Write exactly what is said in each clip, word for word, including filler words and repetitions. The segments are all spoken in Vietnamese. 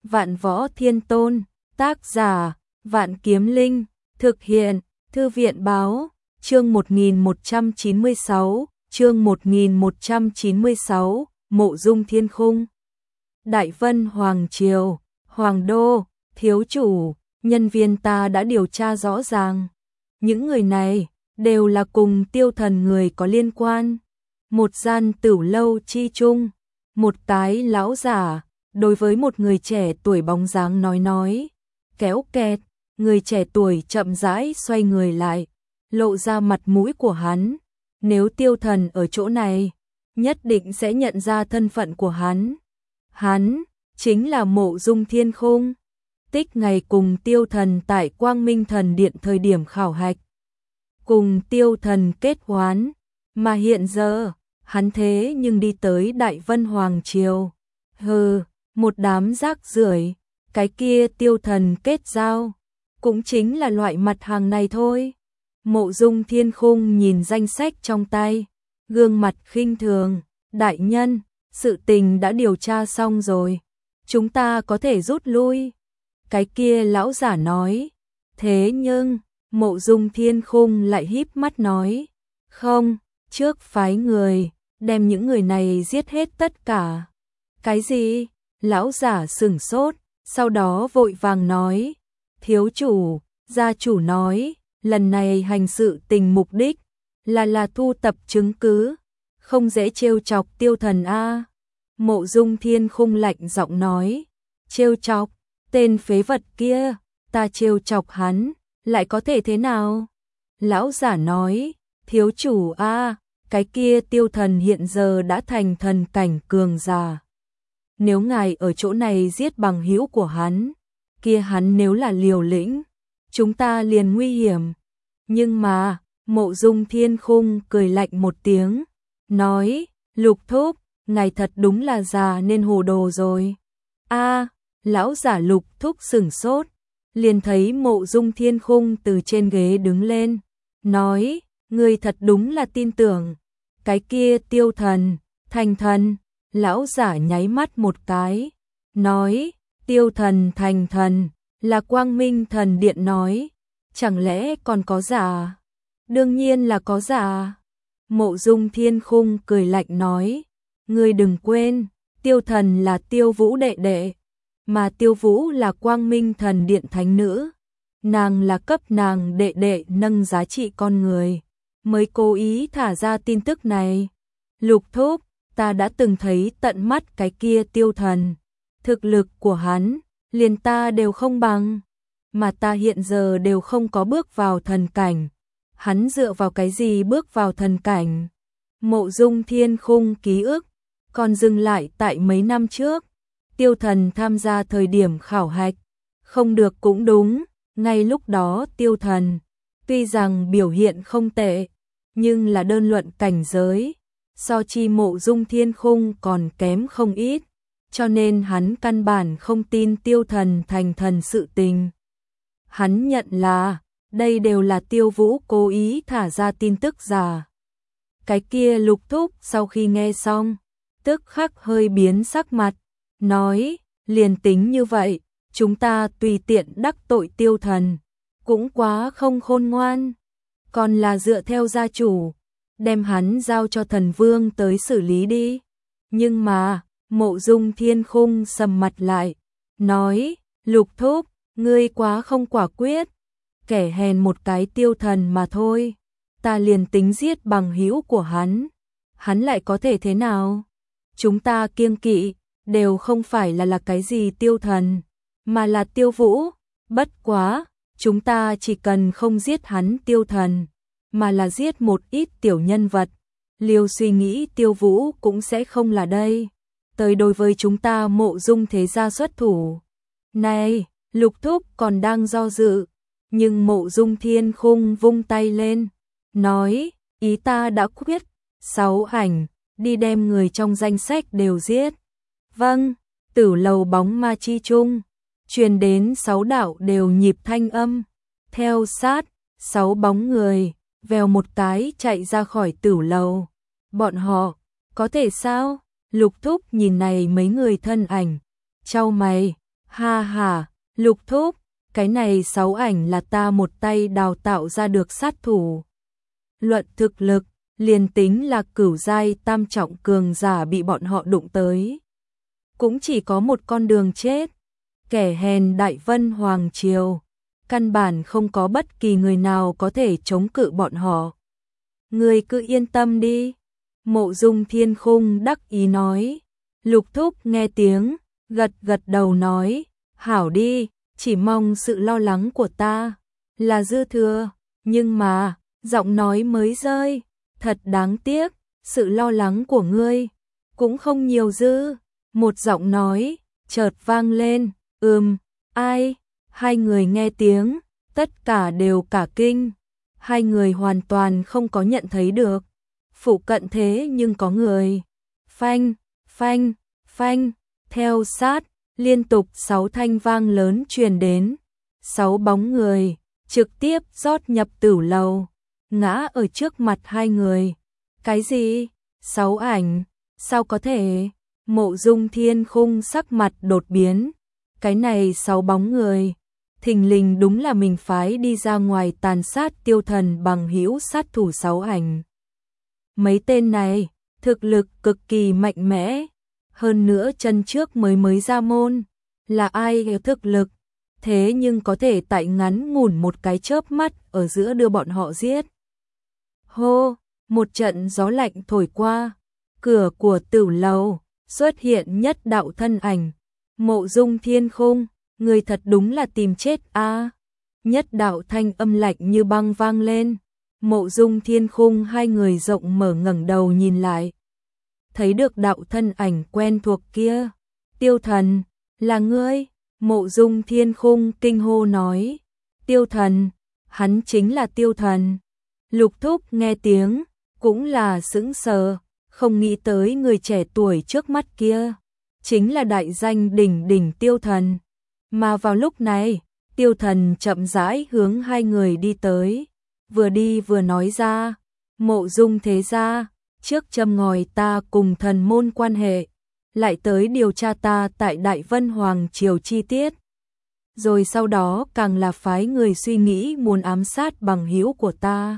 Vạn Võ Thiên Tôn, tác giả, Vạn Kiếm Linh, thực hiện, Thư viện báo, chương một nghìn một trăm chín mươi sáu, chương một nghìn một trăm chín mươi sáu, Mộ Dung Thiên Khung. Đại Vân Hoàng Triều, Hoàng Đô, thiếu chủ, nhân viên ta đã điều tra rõ ràng. Những người này đều là cùng Tiêu Thần người có liên quan. Một gian tửu lâu chi chung, một cái lão giả đối với một người trẻ tuổi bóng dáng nói nói, kéo kẹt, người trẻ tuổi chậm rãi xoay người lại, lộ ra mặt mũi của hắn. Nếu Tiêu Thần ở chỗ này, nhất định sẽ nhận ra thân phận của hắn. Hắn chính là Mộ Dung Thiên Khung. Tích ngày cùng Tiêu Thần tại Quang Minh Thần Điện thời điểm khảo hạch, cùng Tiêu Thần kết hoán, mà hiện giờ, hắn thế nhưng đi tới Đại Vân Hoàng Triều. Hừ, một đám rác rưởi, cái kia Tiêu Thần kết giao, cũng chính là loại mặt hàng này thôi. Mộ Dung Thiên Khung nhìn danh sách trong tay, gương mặt khinh thường, đại nhân, sự tình đã điều tra xong rồi, chúng ta có thể rút lui. Cái kia lão giả nói, thế nhưng, Mộ Dung Thiên Khung lại híp mắt nói, không, trước phái người, đem những người này giết hết tất cả. Cái gì? Lão giả sửng sốt, sau đó vội vàng nói, thiếu chủ, gia chủ nói, lần này hành sự tình mục đích là là thu tập chứng cứ, không dễ trêu chọc Tiêu Thần a. Mộ Dung Thiên Khung lạnh giọng nói, trêu chọc, tên phế vật kia, ta trêu chọc hắn, lại có thể thế nào? Lão giả nói, thiếu chủ a, cái kia Tiêu Thần hiện giờ đã thành thần cảnh cường giả. Nếu ngài ở chỗ này giết bằng hữu của hắn, kia hắn nếu là liều lĩnh, chúng ta liền nguy hiểm. Nhưng mà, Mộ Dung Thiên Khung cười lạnh một tiếng, nói, Lục Thúc, ngài thật đúng là già nên hồ đồ rồi. A, lão giả Lục Thúc sửng sốt, liền thấy Mộ Dung Thiên Khung từ trên ghế đứng lên, nói, ngươi thật đúng là tin tưởng, cái kia Tiêu Thần, thành thần. Lão giả nháy mắt một cái, nói, Tiêu Thần thành thần, là Quang Minh Thần Điện nói, chẳng lẽ còn có giả? Đương nhiên là có giả. Mộ Dung Thiên Khung cười lạnh nói, ngươi đừng quên, Tiêu Thần là Tiêu Vũ đệ đệ, mà Tiêu Vũ là Quang Minh Thần Điện thánh nữ, nàng là cấp nàng đệ đệ nâng giá trị con người, mới cố ý thả ra tin tức này. Lục Thúc, ta đã từng thấy tận mắt cái kia Tiêu Thần, thực lực của hắn, liền ta đều không bằng, mà ta hiện giờ đều không có bước vào thần cảnh, hắn dựa vào cái gì bước vào thần cảnh? Mộ Dung Thiên Khung ký ức, còn dừng lại tại mấy năm trước, Tiêu Thần tham gia thời điểm khảo hạch, không được cũng đúng, ngay lúc đó Tiêu Thần, tuy rằng biểu hiện không tệ, nhưng là đơn luận cảnh giới, so chi Mộ Dung Thiên Khung còn kém không ít, cho nên hắn căn bản không tin Tiêu Thần thành thần sự tình. Hắn nhận là, đây đều là Tiêu Vũ cố ý thả ra tin tức giả. Cái kia Lục Thúc sau khi nghe xong, tức khắc hơi biến sắc mặt, nói, liền tính như vậy, chúng ta tùy tiện đắc tội Tiêu Thần, cũng quá không khôn ngoan, còn là dựa theo gia chủ, đem hắn giao cho thần vương tới xử lý đi. Nhưng mà, Mộ Dung Thiên Khung sầm mặt lại, nói, Lục Thúc, ngươi quá không quả quyết, kẻ hèn một cái Tiêu Thần mà thôi, ta liền tính giết bằng hữu của hắn, hắn lại có thể thế nào? Chúng ta kiêng kỵ, đều không phải là là cái gì Tiêu Thần, mà là Tiêu Vũ, bất quá, chúng ta chỉ cần không giết hắn Tiêu Thần, mà là giết một ít tiểu nhân vật, liều suy nghĩ Tiêu Vũ cũng sẽ không là đây, tới đối với chúng ta Mộ Dung thế gia xuất thủ. Này, Lục Thúc còn đang do dự, nhưng Mộ Dung Thiên Khung vung tay lên, nói, ý ta đã quyết, sáu ảnh, đi đem người trong danh sách đều giết. Vâng, tử lầu bóng ma chi chung, truyền đến sáu đạo đều nhịp thanh âm, theo sát, sáu bóng người, vèo một cái chạy ra khỏi tử lầu. Bọn họ, có thể sao? Lục Thúc nhìn này mấy người thân ảnh, chau mày, Ha ha, Lục thúc, cái này sáu ảnh là ta một tay đào tạo ra được sát thủ. Luận thực lực, liền tính là cửu giai tam trọng cường giả bị bọn họ đụng tới, cũng chỉ có một con đường chết. Kẻ hèn Đại Vân Hoàng Triều, căn bản không có bất kỳ người nào có thể chống cự bọn họ. Ngươi cứ yên tâm đi. Mộ Dung Thiên Khung đắc ý nói. Lục thúc nghe tiếng, gật gật đầu nói, hảo đi, chỉ mong sự lo lắng của ta là dư thừa, nhưng mà, giọng nói mới rơi, thật đáng tiếc, sự lo lắng của ngươi cũng không nhiều dư. Một giọng nói chợt vang lên, ừm, ai? Hai người nghe tiếng, tất cả đều cả kinh. Hai người hoàn toàn không có nhận thấy được. Phụ cận thế nhưng có người. Phanh, phanh, phanh, theo sát, liên tục sáu thanh vang lớn truyền đến. Sáu bóng người, trực tiếp rót nhập tửu lầu, ngã ở trước mặt hai người. Cái gì? Sáu ảnh? Sao có thể? Mộ Dung Thiên Khung sắc mặt đột biến. Cái này sáu bóng người, thình lình đúng là mình phái đi ra ngoài tàn sát tiêu thần bằng hữu sát thủ sáu ảnh. Mấy tên này, thực lực cực kỳ mạnh mẽ, hơn nữa chân trước mới mới ra môn, là ai thực lực, thế nhưng có thể tại ngắn ngủn một cái chớp mắt ở giữa đưa bọn họ giết. Hô, một trận gió lạnh thổi qua, cửa của tửu lầu xuất hiện nhất đạo thân ảnh. Mộ Dung Thiên Khung, người thật đúng là tìm chết a. À. Nhất đạo thanh âm lạnh như băng vang lên. Mộ Dung Thiên Khung hai người rộng mở ngẩng đầu nhìn lại, thấy được đạo thân ảnh quen thuộc kia. Tiêu Thần, là ngươi? Mộ Dung Thiên Khung kinh hô nói. Tiêu Thần, hắn chính là Tiêu Thần. Lục thúc nghe tiếng, cũng là sững sờ, không nghĩ tới người trẻ tuổi trước mắt kia chính là đại danh đỉnh đỉnh Tiêu Thần. Mà vào lúc này, Tiêu Thần chậm rãi hướng hai người đi tới, vừa đi vừa nói ra, Mộ Dung thế gia, trước châm ngòi ta cùng thần môn quan hệ, lại tới điều tra ta tại Đại Vân Hoàng Triều chi tiết. Rồi sau đó càng là phái người suy nghĩ muốn ám sát bằng hữu của ta.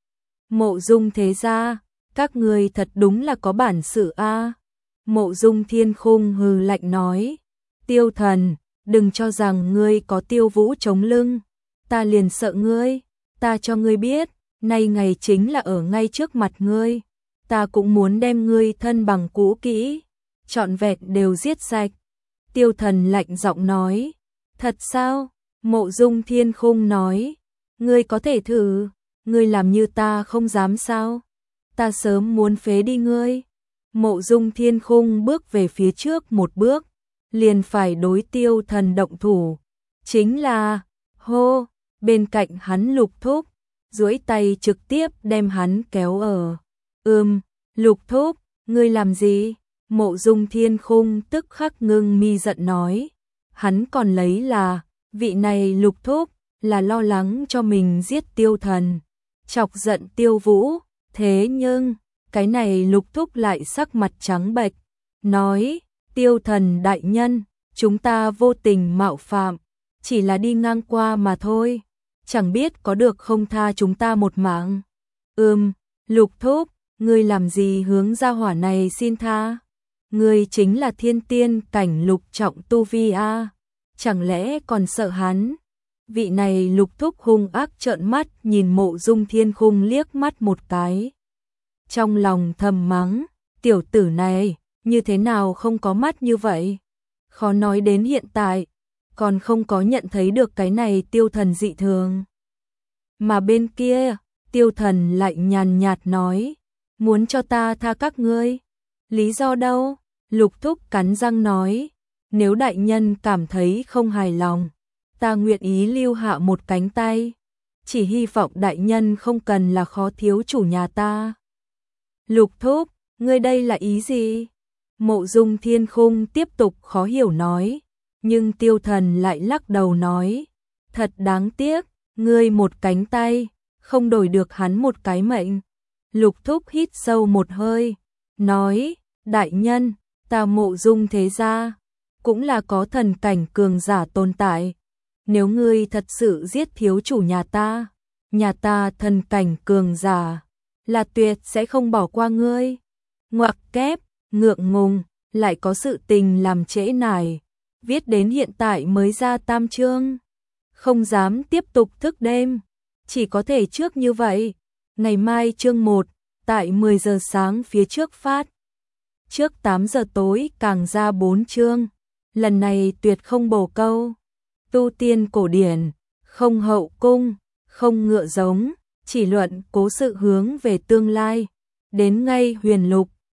Mộ Dung thế gia, các người thật đúng là có bản sự a. Mộ Dung Thiên Khung hừ lạnh nói. Tiêu Thần, đừng cho rằng ngươi có Tiêu Vũ chống lưng, ta liền sợ ngươi. Ta cho ngươi biết, nay ngày chính là ở ngay trước mặt ngươi, ta cũng muốn đem ngươi thân bằng cũ kỹ, trọn vẹn đều giết sạch. Tiêu Thần lạnh giọng nói. Thật sao? Mộ Dung Thiên Khung nói. Ngươi có thể thử, ngươi làm như ta không dám sao? Ta sớm muốn phế đi ngươi. Mộ Dung Thiên Khung bước về phía trước một bước, liền phải đối Tiêu Thần động thủ. Chính là, hô, bên cạnh hắn Lục thúc, duỗi tay trực tiếp đem hắn kéo ở. Ừm, Lục thúc, ngươi làm gì? Mộ Dung Thiên Khung tức khắc ngưng mi giận nói. Hắn còn lấy là, vị này Lục thúc, là lo lắng cho mình giết Tiêu Thần, chọc giận Tiêu Vũ. Thế nhưng, cái này Lục thúc lại sắc mặt trắng bệch, nói, Tiêu Thần đại nhân, chúng ta vô tình mạo phạm, chỉ là đi ngang qua mà thôi, chẳng biết có được không tha chúng ta một mạng. Ừm, Lục thúc, ngươi làm gì hướng gia hỏa này xin tha? Ngươi chính là thiên tiên cảnh lục trọng tu vi a, chẳng lẽ còn sợ hắn? Vị này Lục thúc hung ác trợn mắt nhìn Mộ Dung Thiên Khung liếc mắt một cái. Trong lòng thầm mắng, tiểu tử này, như thế nào không có mắt như vậy? Khó nói đến hiện tại, còn không có nhận thấy được cái này Tiêu Thần dị thường. Mà bên kia, Tiêu Thần lại nhàn nhạt nói, muốn cho ta tha các ngươi. Lý do đâu? Lục thúc cắn răng nói, nếu đại nhân cảm thấy không hài lòng, ta nguyện ý lưu hạ một cánh tay, chỉ hy vọng đại nhân không cần là khó thiếu chủ nhà ta. Lục thúc, ngươi đây là ý gì? Mộ Dung Thiên Khung tiếp tục khó hiểu nói, nhưng Tiêu Thần lại lắc đầu nói, thật đáng tiếc, ngươi một cánh tay, không đổi được hắn một cái mệnh. Lục thúc hít sâu một hơi, nói, đại nhân, ta Mộ Dung thế gia, cũng là có thần cảnh cường giả tồn tại. Nếu ngươi thật sự giết thiếu chủ nhà ta, nhà ta thần cảnh cường giả, là tuyệt sẽ không bỏ qua ngươi. Ngoặc kép, ngượng ngùng, lại có sự tình làm trễ nải. Viết đến hiện tại mới ra tam chương. Không dám tiếp tục thức đêm, chỉ có thể trước như vậy. Ngày mai chương một, tại mười giờ sáng phía trước phát. Trước tám giờ tối càng ra bốn chương. Lần này tuyệt không bổ câu. Tu tiên cổ điển, không hậu cung, không ngựa giống, chỉ luận cố sự hướng về tương lai. Đến ngay huyền lục,